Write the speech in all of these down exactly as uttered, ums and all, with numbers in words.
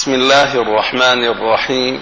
بسم الله الرحمن الرحيم.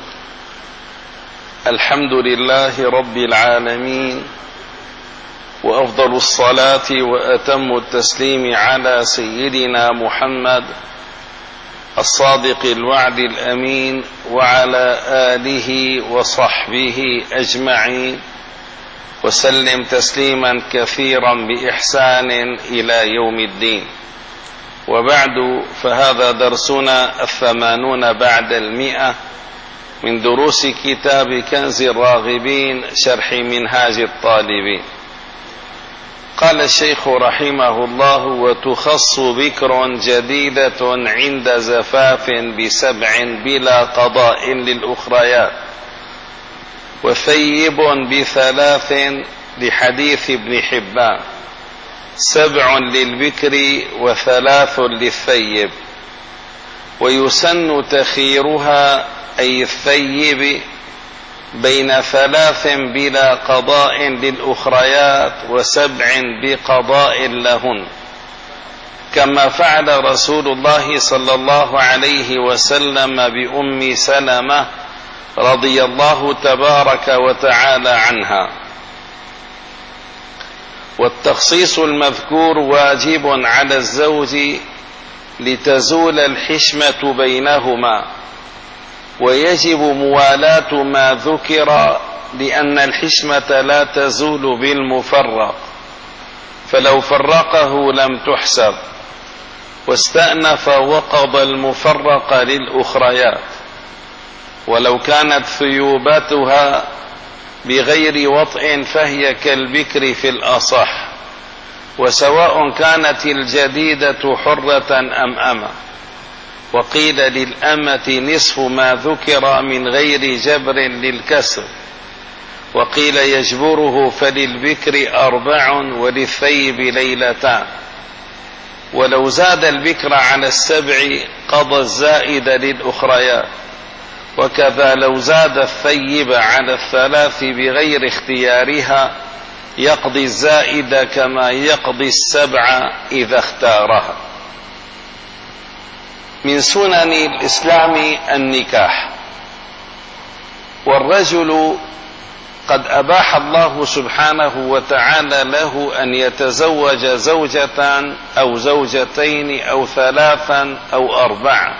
الحمد لله رب العالمين، وأفضل الصلاة وأتم التسليم على سيدنا محمد الصادق الوعد الأمين، وعلى آله وصحبه أجمعين، وسلم تسليما كثيرا بإحسان إلى يوم الدين. وبعد، فهذا درسنا الثمانون بعد المئة من دروس كتاب كنز الراغبين شرح منهاج الطالبين. قال الشيخ رحمه الله: وتخص بكر جديدة عند زفاف بسبع بلا قضاء للأخريات، وثيب بثلاث لحديث ابن حبان، سبع للبكر وثلاث للثيب. ويسن تخيرها أي الثيب بين ثلاث بلا قضاء للأخريات وسبع بقضاء لهن، كما فعل رسول الله صلى الله عليه وسلم بأم سلمة رضي الله تبارك وتعالى عنها. والتخصيص المذكور واجب على الزوج لتزول الحشمة بينهما، ويجب موالاة ما ذكر لأن الحشمة لا تزول بالمفرق، فلو فرقه لم تحسب، واستأنف وقضى المفرق للأخريات. ولو كانت ثيوبتها بغير وطء فهي كالبكر في الأصح، وسواء كانت الجديدة حرة أم أمة. وقيل للأمة نصف ما ذكر من غير جبر للكسر، وقيل يجبره فللبكر أربع وللثيب ليلتان. ولو زاد البكر على السبع قضى الزائد للأخريات، وكذا لو زاد الثيب على الثلاث بغير اختيارها يقضي الزائد كما يقضي السبع إذا اختارها. من سنن الإسلام النكاح، والرجل قد أباح الله سبحانه وتعالى له أن يتزوج زوجة أو زوجتين أو ثلاثا أو أربعة.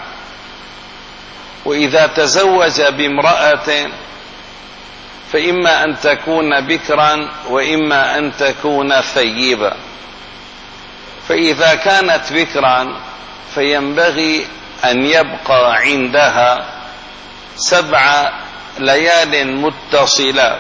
وإذا تزوج بامرأة فإما أن تكون بكرا وإما أن تكون ثيبا. فإذا كانت بكرا فينبغي أن يبقى عندها سبع ليال متصلات،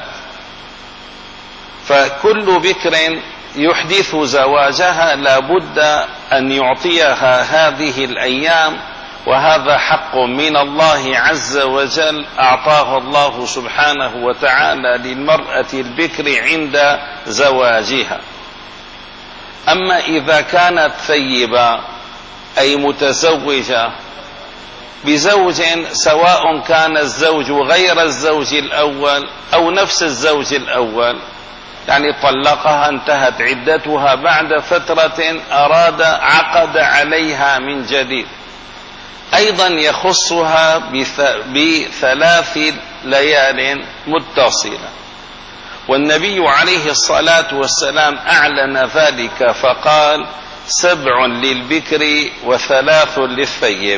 فكل بكر يحدث زواجها لا بد أن يعطيها هذه الأيام، وهذا حق من الله عز وجل أعطاه الله سبحانه وتعالى للمرأة البكر عند زواجها. أما إذا كانت ثيبة أي متزوجة بزوج، سواء كان الزوج غير الزوج الأول أو نفس الزوج الأول، يعني طلقها انتهت عدتها بعد فترة أراد عقد عليها من جديد، أيضا يخصها بثلاث ليال متصلة. والنبي عليه الصلاة والسلام أعلن ذلك فقال: سبع للبكر وثلاث للثيب.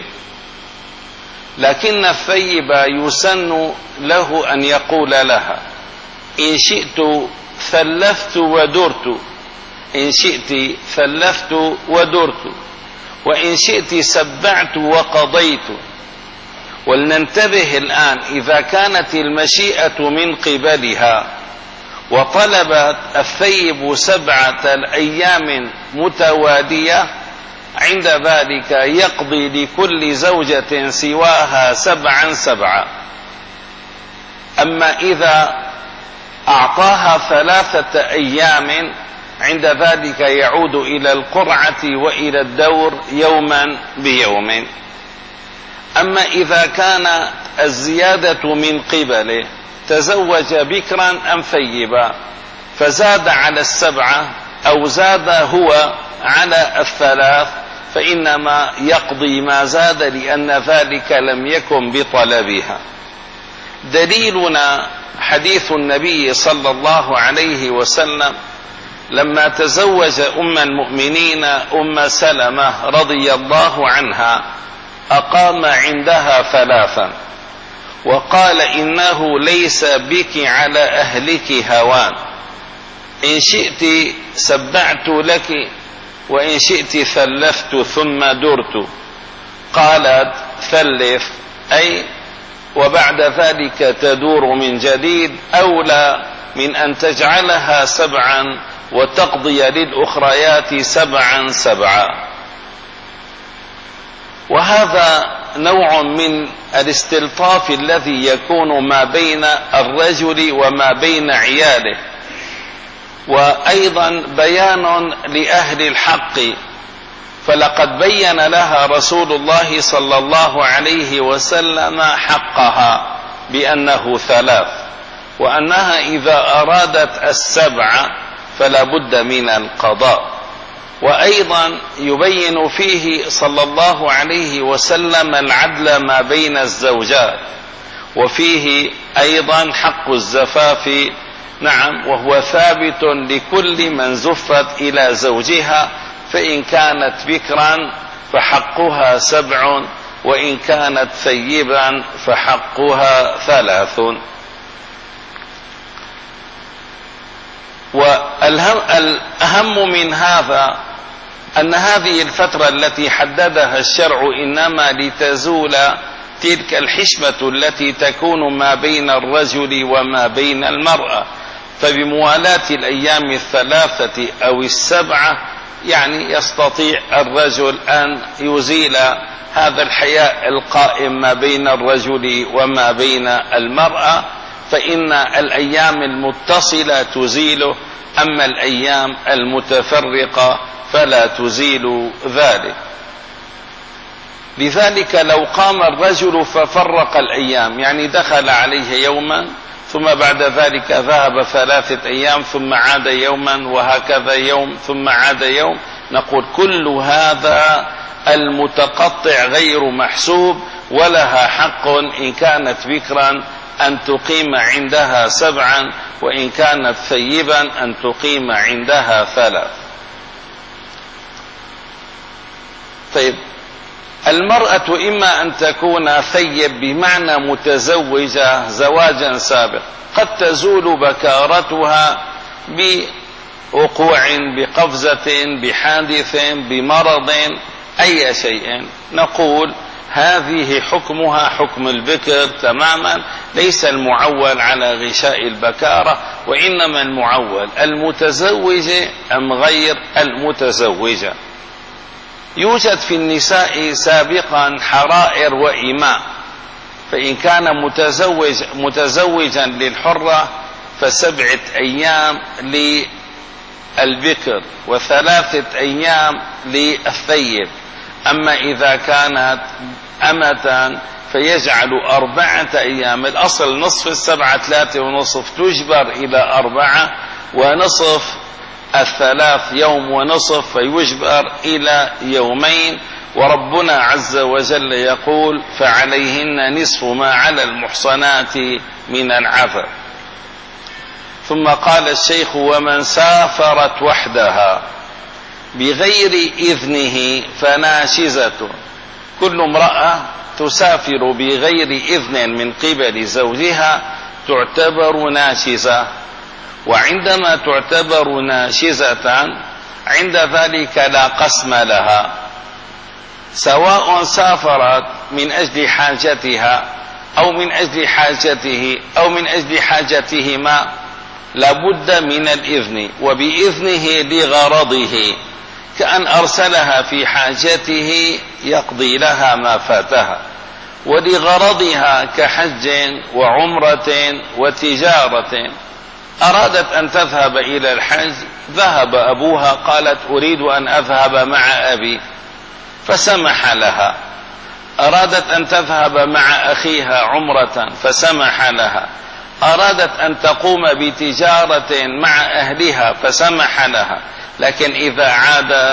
لكن الثيب يسن له أن يقول لها: إن شئت ثلثت ودرت، إن شئت ثلثت ودرت، وإن شئت سبعت وقضيت. ولننتبه الآن، إذا كانت المشيئة من قبلها وطلبت الثيب سبعة أيام متوالية، عند ذلك يقضي لكل زوجة سواها سبعا سبعا. أما إذا أعطاها ثلاثة أيام، عند ذلك يعود إلى القرعة وإلى الدور يوما بيوم. أما إذا كان الزيادة من قبله تزوج بكرا أم ثيبا فزاد على السبعة أو زاد هو على الثلاث، فإنما يقضي ما زاد لأن ذلك لم يكن بطلبها. دليلنا حديث النبي صلى الله عليه وسلم لما تزوج أم المؤمنين أم سلمة رضي الله عنها أقام عندها ثلاثا وقال إنه ليس بك على أهلك هوان، إن شئت سبعت لك وإن شئت ثلثت ثم درت. قالت ثلث أي وبعد ذلك تدور من جديد، أولى من أن تجعلها سبعا وتقضي للأخريات سبعا سبعا. وهذا نوع من الاستلطاف الذي يكون ما بين الرجل وما بين عياله، وأيضا بيان لأهل الحق، فلقد بين لها رسول الله صلى الله عليه وسلم حقها بأنه ثلاث، وأنها إذا أرادت السبع فلا بد من القضاء. وأيضا يبين فيه صلى الله عليه وسلم العدل ما بين الزوجات، وفيه أيضا حق الزفاف، نعم، وهو ثابت لكل من زفت إلى زوجها، فإن كانت بكرا فحقها سبع وإن كانت ثيبا فحقها ثلاث. والأهم من هذا أن هذه الفترة التي حددها الشرع إنما لتزول تلك الحشمة التي تكون ما بين الرجل وما بين المرأة، فبموالاة الأيام الثلاثة أو السبعة يعني يستطيع الرجل أن يزيل هذا الحياء القائم ما بين الرجل وما بين المرأة، فإن الأيام المتصلة تزيله، أما الأيام المتفرقة فلا تزيل ذلك. لذلك لو قام الرجل ففرق الأيام، يعني دخل عليه يوما ثم بعد ذلك ذهب ثلاثة أيام ثم عاد يوما وهكذا يوم ثم عاد يوم، نقول كل هذا المتقطع غير محسوب، ولها حق إن كانت بكرا أن تقيم عندها سبعا وإن كانت ثيبا أن تقيم عندها ثلاث. طيب، المرأة إما أن تكون ثيب بمعنى متزوجة زواجا سابق، قد تزول بكارتها بوقوع بقفزة بحادث بمرض أي شيء، نقول هذه حكمها حكم البكر تماما، ليس المعول على غشاء البكارة، وإنما المعول المتزوجة أم غير المتزوجة. يوجد في النساء سابقا حرائر وإماء، فإن كان متزوج متزوجا للحرة فسبعة أيام للبكر وثلاثة أيام للثيب، أما إذا كانت أمة فيجعل أربعة أيام، الأصل نصف السبعة ثلاثة ونصف، تجبر إلى أربعة، ونصف الثلاث يوم ونصف فيجبر إلى يومين. وربنا عز وجل يقول فعليهن نصف ما على المحصنات من العذاب. ثم قال الشيخ ومن سافرت وحدها بغير إذنه فناشزة، كل امرأة تسافر بغير إذن من قبل زوجها تعتبر ناشزة، وعندما تعتبر ناشزة عند ذلك لا قسم لها، سواء سافرت من أجل حاجتها أو من أجل حاجته أو من أجل حاجتهما، لابد من الإذن، وبإذنه لغرضه، كأن أرسلها في حاجته يقضي لها ما فاتها، ولغرضها كحج وعمرة وتجارة. أرادت أن تذهب إلى الحج، ذهب أبوها، قالت أريد أن أذهب مع أبي فسمح لها. أرادت أن تذهب مع أخيها عمرة فسمح لها. أرادت أن تقوم بتجارة مع أهلها فسمح لها. لكن إذا عادت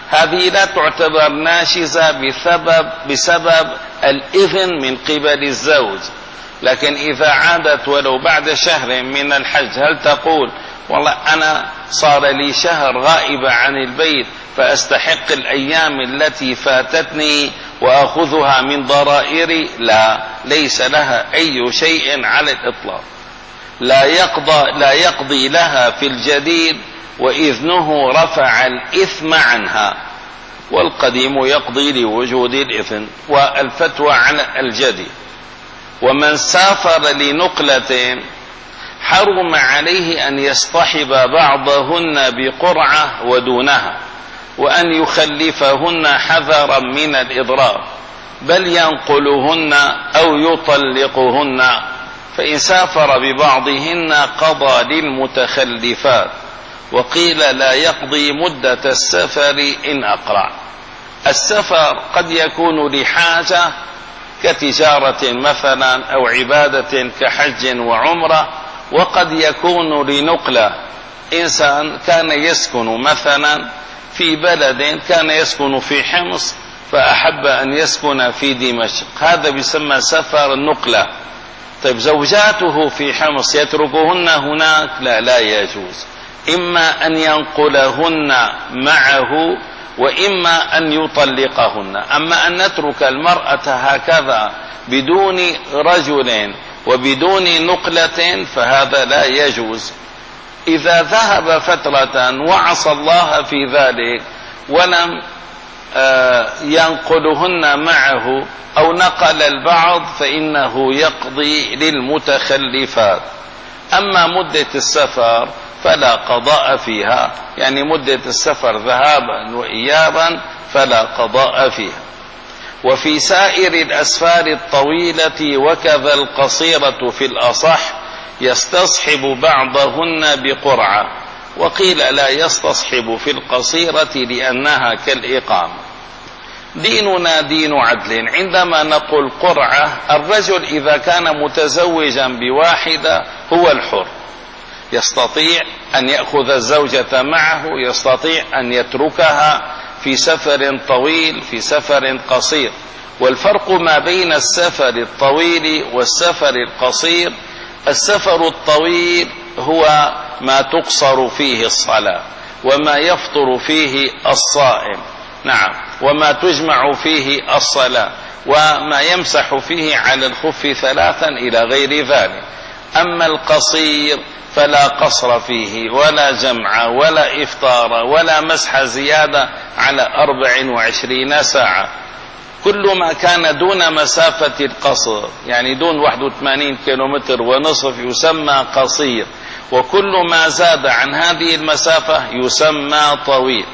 هذه لا تعتبر ناشزة بسبب, بسبب الإذن من قبل الزوج. لكن إذا عادت ولو بعد شهر من الحج، هل تقول والله أنا صار لي شهر غائبة عن البيت فأستحق الأيام التي فاتتني وأخذها من ضرائري؟ لا، ليس لها أي شيء على الإطلاق. لا يقضى, لا يقضي لها في الجديد، وإذنه رفع الإثم عنها، والقديم يقضي لوجود الإذن. والفتوى على الجديد. ومن سافر لنقلة حرم عليه أن يصطحب بعضهن بقرعة ودونها، وأن يخلفهن حذرا من الإضرار، بل ينقلهن أو يطلقهن، فإن سافر ببعضهن قضى للمتخلفات. وقيل لا يقضي مدة السفر إن أقرع. السفر قد يكون لحاجة كتجارة مثلا أو عبادة كحج وعمرة، وقد يكون لنقلة. إنسان كان يسكن مثلا في بلد، كان يسكن في حمص فأحب أن يسكن في دمشق، هذا بيسمى سفر النقلة. طيب زوجاته في حمص يتركهن هناك؟ لا، لا يجوز. إما أن ينقلهن معه، وإما أن يطلقهن. أما أن نترك المرأة هكذا بدون رجل وبدون نقلة فهذا لا يجوز. إذا ذهب فترة وعصى الله في ذلك ولم ينقلهن معه أو نقل البعض فإنه يقضي للمتخلفات. أما مدة السفر فلا قضاء فيها، يعني مدة السفر ذهابا وإيابا فلا قضاء فيها. وفي سائر الأسفار الطويلة وكذا القصيرة في الأصح يستصحب بعضهن بقرعة، وقيل لا يستصحب في القصيرة لأنها كالإقامة. ديننا دين عدل. عندما نقول قرعة، الرجل إذا كان متزوجا بواحدة هو الحر، يستطيع أن يأخذ الزوجة معه، يستطيع أن يتركها في سفر طويل في سفر قصير. والفرق ما بين السفر الطويل والسفر القصير، السفر الطويل هو ما تقصر فيه الصلاة، وما يفطر فيه الصائم، نعم، وما تجمع فيه الصلاة، وما يمسح فيه على الخف ثلاثا إلى غير ذلك. أما القصير فلا قصر فيه ولا جمع ولا إفطار ولا مسح زيادة على أربع وعشرين ساعة. كل ما كان دون مسافة القصر، يعني دون واحد وثمانين كيلومتر ونصف، يسمى قصير، وكل ما زاد عن هذه المسافة يسمى طويل.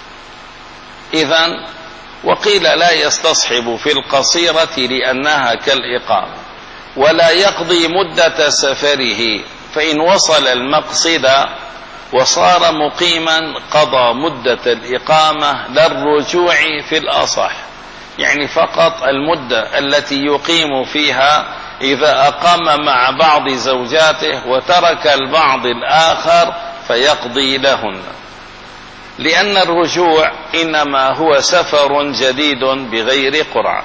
إذن وقيل لا يستصحب في القصيرة لأنها كالإقامة. ولا يقضي مدة سفره، فإن وصل المقصد وصار مقيما قضى مدة الإقامة للرجوع في الأصح، يعني فقط المدة التي يقيم فيها. إذا أقام مع بعض زوجاته وترك البعض الآخر فيقضي لهن، لأن الرجوع إنما هو سفر جديد بغير قرعة.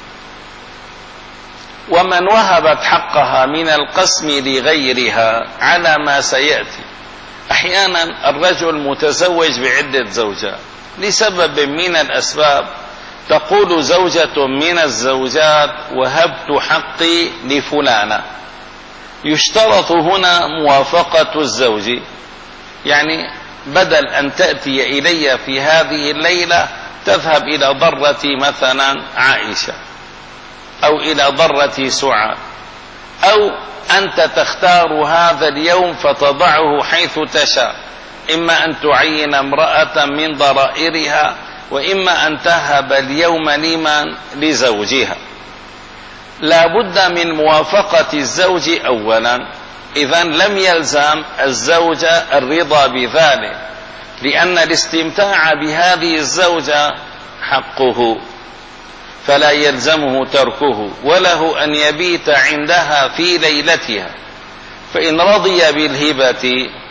ومن وهبت حقها من القسم لغيرها على ما سيأتي. أحيانا الرجل متزوج بعدة زوجات لسبب من الأسباب، تقول زوجة من الزوجات وهبت حقي لفلانة، يشترط هنا موافقة الزوج، يعني بدل أن تأتي إلي في هذه الليلة تذهب إلى ضرة مثلا عائشة أو إلى ضرة سعاد، أو أنت تختار هذا اليوم فتضعه حيث تشاء، إما أن تعين امرأة من ضرائرها، وإما أن تهب اليوم لمن لزوجها. لا بد من موافقة الزوج أولا. إذن لم يلزم الزوج الرضا بذلك، لأن الاستمتاع بهذه الزوجة حقه، فلا يلزمه تركه، وله أن يبيت عندها في ليلتها. فإن رضي بالهبة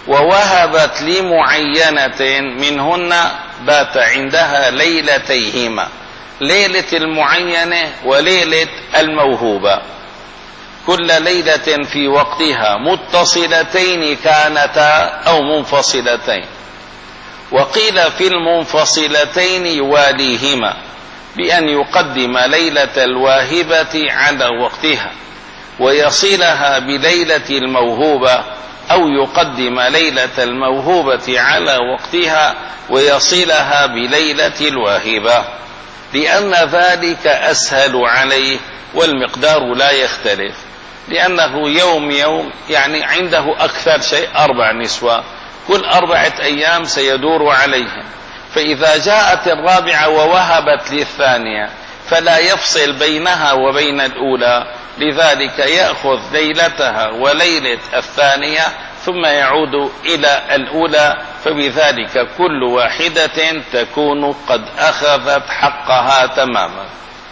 ووهبت لمعينة منهن بات عندها ليلتيهما، ليلة المعينة وليلة الموهوبة، كل ليلة في وقتها متصلتين كانتا أو منفصلتين. وقيل في المنفصلتين يواليهما بأن يقدم ليلة الواهبة على وقتها ويصلها بليلة الموهوبة، أو يقدم ليلة الموهوبة على وقتها ويصلها بليلة الواهبة، لأن ذلك أسهل عليه والمقدار لا يختلف، لأنه يوم يوم يعني عنده أكثر شيء أربع نسوة، كل أربعة أيام سيدور عليهم، فإذا جاءت الرابعة ووهبت للثانية فلا يفصل بينها وبين الأولى، لذلك يأخذ ليلتها وليلة الثانية ثم يعود إلى الأولى، فبذلك كل واحدة تكون قد أخذت حقها تماما.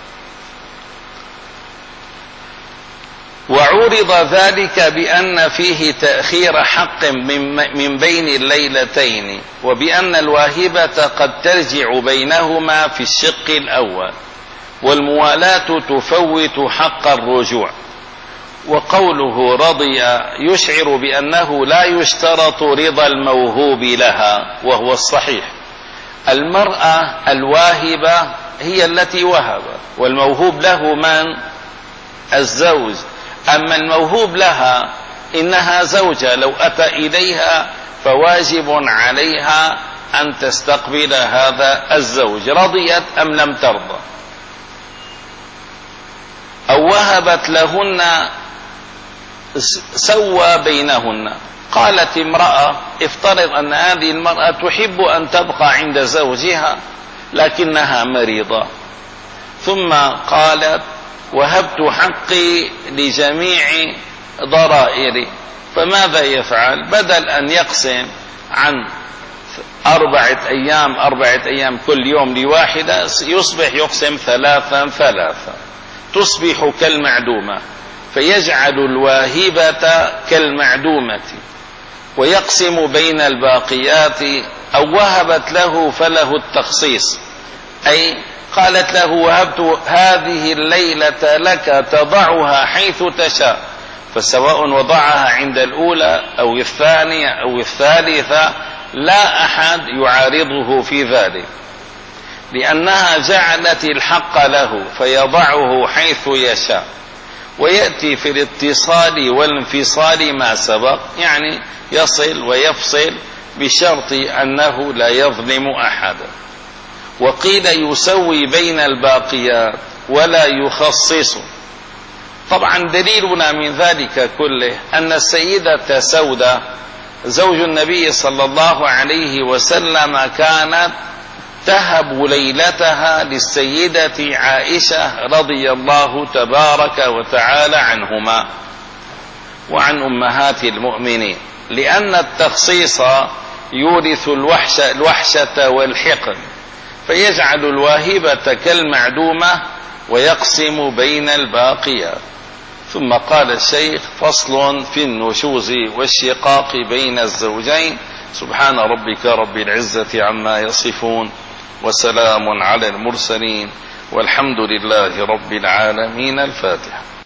وعرض ذلك بأن فيه تأخير حق من بين الليلتين، وبأن الواهبة قد ترجع بينهما في الشق الأول، والموالاة تفوت حق الرجوع. وقوله رضي يشعر بأنه لا يشترط رضا الموهوب لها، وهو الصحيح. المرأة الواهبة هي التي وهب، والموهوب له من؟ الزوج. أما الموهوب لها إنها زوجة، لو أتى إليها فواجب عليها أن تستقبل هذا الزوج، رضيت أم لم ترضى. أو وهبت لهن سوى بينهن. قالت امرأة، افترض أن هذه المرأة تحب أن تبقى عند زوجها لكنها مريضة، ثم قالت وهبت حقي لجميع ضرائري، فماذا يفعل؟ بدل أن يقسم عن أربعة أيام أربعة أيام كل يوم لواحدة، يصبح يقسم ثلاثا ثلاثا، تصبح كالمعدومة، فيجعل الواهبة كالمعدومة ويقسم بين الباقيات. أو وهبت له فله التخصيص، أي قالت له وهبت هذه الليلة لك تضعها حيث تشاء، فسواء وضعها عند الأولى أو الثانية أو الثالثة لا أحد يعارضه في ذلك، لأنها جعلت الحق له فيضعه حيث يشاء. ويأتي في الاتصال والانفصال ما سبق، يعني يصل ويفصل بشرط أنه لا يظلم أحدا. وقيل يسوي بين الباقيات ولا يخصص. طبعا دليلنا من ذلك كله أن السيدة سودة زوج النبي صلى الله عليه وسلم كانت تهب ليلتها للسيدة عائشة رضي الله تبارك وتعالى عنهما وعن أمهات المؤمنين، لأن التخصيص يورث الوحشة, الوحشة والحقد، فيجعل الواهبة كالمعدومة ويقسم بين الباقيات. ثم قال الشيخ فصل في النشوز والشقاق بين الزوجين. سبحان ربك رب العزة عما يصفون، وسلام على المرسلين، والحمد لله رب العالمين. الفاتحة.